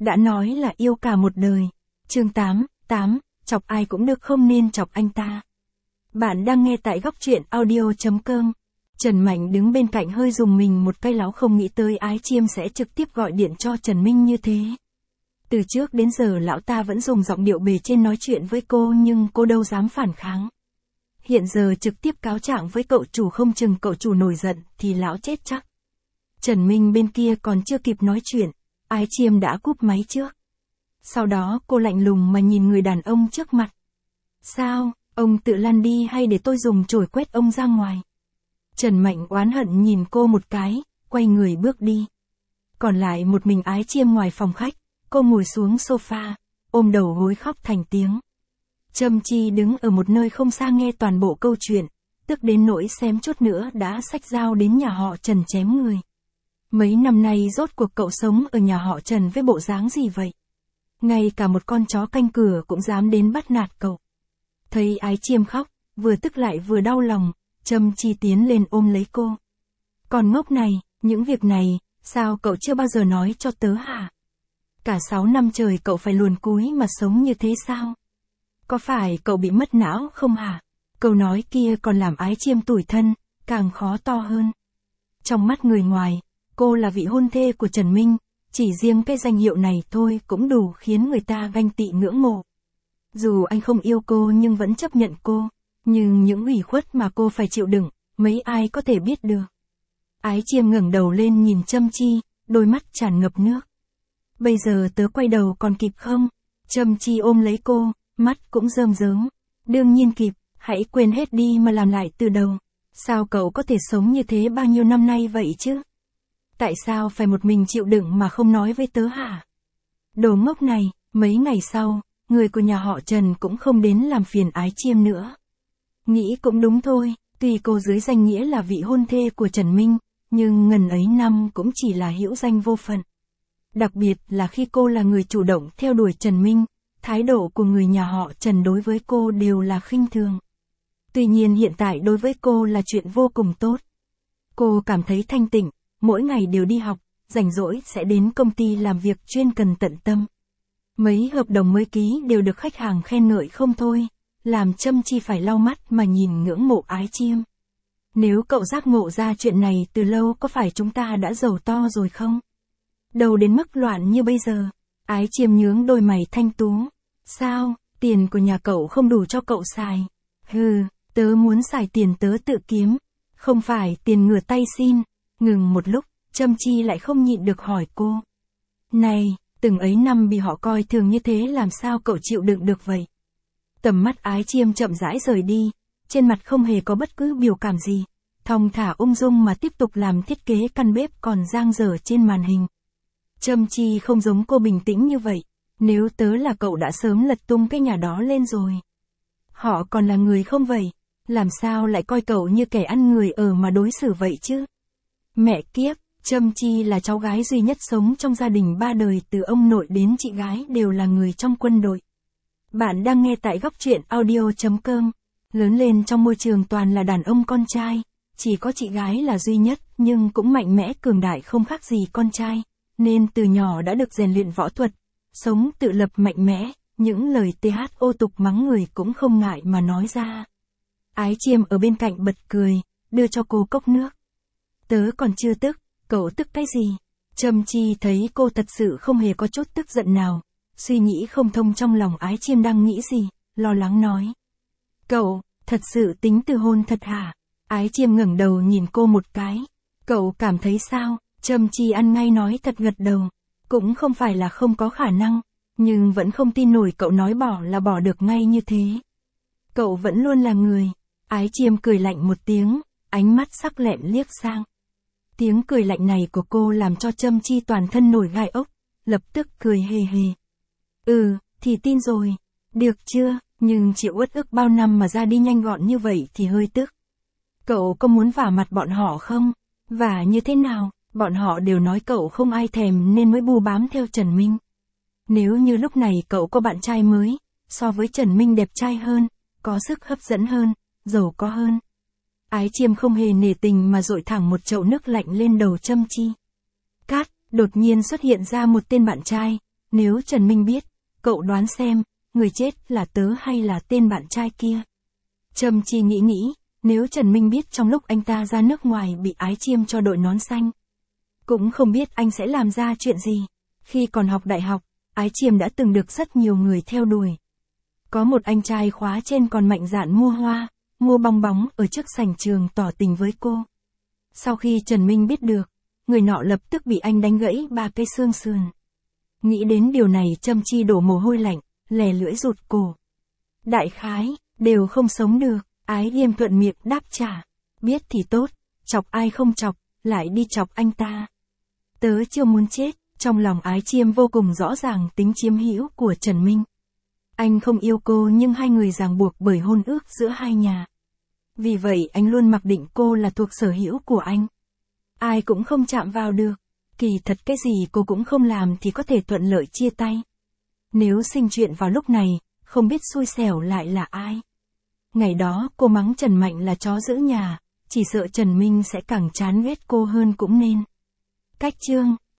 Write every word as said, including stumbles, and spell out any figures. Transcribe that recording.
đã nói là yêu cả một đời. Chương tám, tám, chọc ai cũng được không nên chọc anh ta. Bạn đang nghe tại góc truyện audio chấm com. Trần Mạnh đứng bên cạnh hơi rùng mình một cái, lão không nghĩ tới Ái Chiêm sẽ trực tiếp gọi điện cho Trần Minh như thế. Từ trước đến giờ lão ta vẫn dùng giọng điệu bề trên nói chuyện với cô, nhưng cô đâu dám phản kháng. Hiện giờ trực tiếp cáo trạng với cậu chủ, không chừng cậu chủ nổi giận thì lão chết chắc. Trần Minh bên kia còn chưa kịp nói chuyện, Ái Chiêm đã cúp máy trước. Sau đó cô lạnh lùng mà nhìn người đàn ông trước mặt. Sao, ông tự lăn đi hay để tôi dùng chổi quét ông ra ngoài? Trần Mạnh oán hận nhìn cô một cái, quay người bước đi. Còn lại một mình Ái Chiêm ngoài phòng khách, cô ngồi xuống sofa, ôm đầu gối khóc thành tiếng. Trâm Chi đứng ở một nơi không xa nghe toàn bộ câu chuyện, tức đến nỗi xém chút nữa đã xách dao đến nhà họ Trần chém người. Mấy năm nay rốt cuộc cậu sống ở nhà họ Trần với bộ dáng gì vậy? Ngay cả một con chó canh cửa cũng dám đến bắt nạt cậu. Thấy Ái Chiêm khóc, vừa tức lại vừa đau lòng, Trâm Chi tiến lên ôm lấy cô. Còn ngốc này, những việc này, sao cậu chưa bao giờ nói cho tớ hả? Cả sáu năm trời cậu phải luồn cúi mà sống như thế sao? Có phải cậu bị mất não không hả? Câu nói kia còn làm Ái Chiêm tủi thân, càng khó to hơn. Trong mắt người ngoài, cô là vị hôn thê của Trần Minh, chỉ riêng cái danh hiệu này thôi cũng đủ khiến người ta ganh tị ngưỡng mộ. Dù anh không yêu cô nhưng vẫn chấp nhận cô, nhưng những ủy khuất mà cô phải chịu đựng, mấy ai có thể biết được. Ái Chiêm ngẩng đầu lên nhìn Trâm Chi, đôi mắt tràn ngập nước. Bây giờ tớ quay đầu còn kịp không? Trâm Chi ôm lấy cô, mắt cũng rơm rớm. Đương nhiên kịp, hãy quên hết đi mà làm lại từ đầu. Sao cậu có thể sống như thế bao nhiêu năm nay vậy chứ? Tại sao phải một mình chịu đựng mà không nói với tớ hả? Đồ ngốc này, mấy ngày sau, người của nhà họ Trần cũng không đến làm phiền Ái Chiêm nữa. Nghĩ cũng đúng thôi, tuy cô dưới danh nghĩa là vị hôn thê của Trần Minh, nhưng ngần ấy năm cũng chỉ là hữu danh vô phận. Đặc biệt là khi cô là người chủ động theo đuổi Trần Minh, thái độ của người nhà họ Trần đối với cô đều là khinh thường. Tuy nhiên hiện tại đối với cô là chuyện vô cùng tốt. Cô cảm thấy thanh tịnh, mỗi ngày đều đi học, rảnh rỗi sẽ đến công ty làm việc chuyên cần tận tâm. Mấy hợp đồng mới ký đều được khách hàng khen ngợi không thôi, làm Trâm Chi phải lau mắt mà nhìn ngưỡng mộ Ái Chiêm. Nếu cậu giác ngộ ra chuyện này từ lâu có phải chúng ta đã giàu to rồi không? Đâu đến mức loạn như bây giờ. Ái Chiêm nhướng đôi mày thanh tú. Sao, tiền của nhà cậu không đủ cho cậu xài? Hừ, tớ muốn xài tiền tớ tự kiếm, không phải tiền ngửa tay xin. Ngừng một lúc, Trâm Chi lại không nhịn được hỏi cô. Này, từng ấy năm bị họ coi thường như thế làm sao cậu chịu đựng được vậy? Tầm mắt Ái Chiêm chậm rãi rời đi, trên mặt không hề có bất cứ biểu cảm gì, thong thả ung dung mà tiếp tục làm thiết kế căn bếp còn dang dở trên màn hình. Trâm Chi không giống cô bình tĩnh như vậy, nếu tớ là cậu đã sớm lật tung cái nhà đó lên rồi. Họ còn là người không vậy, làm sao lại coi cậu như kẻ ăn người ở mà đối xử vậy chứ? Mẹ kiếp, Trâm Chi là cháu gái duy nhất sống trong gia đình ba đời, từ ông nội đến chị gái đều là người trong quân đội. Bạn đang nghe tại góc truyện audio chấm com. Lớn lên trong môi trường toàn là đàn ông con trai, chỉ có chị gái là duy nhất, nhưng cũng mạnh mẽ cường đại không khác gì con trai, nên từ nhỏ đã được rèn luyện võ thuật, sống tự lập mạnh mẽ, những lời tê hát ô tục mắng người cũng không ngại mà nói ra. Ái Chiêm ở bên cạnh bật cười, đưa cho cô cốc nước. Tớ còn chưa tức, cậu tức cái gì? Trâm Chi thấy cô thật sự không hề có chút tức giận nào, suy nghĩ không thông trong lòng Ái Chiêm đang nghĩ gì, lo lắng nói. Cậu, thật sự tính từ hôn thật hả? Ái Chiêm ngẩng đầu nhìn cô một cái. Cậu cảm thấy sao? Trâm Chi ăn ngay nói thật gật đầu. Cũng không phải là không có khả năng, nhưng vẫn không tin nổi cậu nói bỏ là bỏ được ngay như thế. Cậu vẫn luôn là người. Ái Chiêm cười lạnh một tiếng, ánh mắt sắc lẹm liếc sang. Tiếng cười lạnh này của cô làm cho Trâm Chi toàn thân nổi gai ốc, lập tức cười hề hề. Ừ, thì tin rồi. Được chưa, nhưng chịu uất ức bao năm mà ra đi nhanh gọn như vậy thì hơi tức. Cậu có muốn vả mặt bọn họ không? Vả như thế nào? Bọn họ đều nói cậu không ai thèm nên mới bu bám theo Trần Minh. Nếu như lúc này cậu có bạn trai mới, so với Trần Minh đẹp trai hơn, có sức hấp dẫn hơn, giàu có hơn. Ái Chiêm không hề nể tình mà dội thẳng một chậu nước lạnh lên đầu Trâm Chi. Cát, đột nhiên xuất hiện ra một tên bạn trai, Nếu Trần Minh biết, cậu đoán xem, người chết là tớ hay là tên bạn trai kia. Trầm Chi nghĩ nghĩ, nếu Trần Minh biết trong lúc anh ta ra nước ngoài bị Ái Chiêm cho đội nón xanh. Cũng không biết anh sẽ làm ra chuyện gì. Khi còn học đại học, Ái Chiêm đã từng được rất nhiều người theo đuổi. Có một anh trai khóa trên còn mạnh dạn mua hoa, mua bong bóng ở trước sảnh trường tỏ tình với cô. Sau khi Trần Minh biết được, người nọ lập tức bị anh đánh gãy ba cây xương sườn. Nghĩ đến điều này Trầm Chi đổ mồ hôi lạnh, lè lưỡi rụt cổ. Đại khái, đều không sống được, Ái Điềm thuận miệng đáp trả. Biết thì tốt, chọc ai không chọc, lại đi chọc anh ta. Tớ chưa muốn chết, trong lòng Ái Chiêm vô cùng rõ ràng tính chiếm hữu của Trần Minh. Anh không yêu cô nhưng hai người ràng buộc bởi hôn ước giữa hai nhà. Vì vậy anh luôn mặc định cô là thuộc sở hữu của anh. Ai cũng không chạm vào được. Kỳ thật cái gì cô cũng không làm thì có thể thuận lợi chia tay. Nếu sinh chuyện vào lúc này, không biết xui xẻo lại là ai. Ngày đó cô mắng Trần Mạnh là chó giữ nhà, chỉ sợ Trần Minh sẽ càng chán ghét cô hơn cũng nên. Cách chương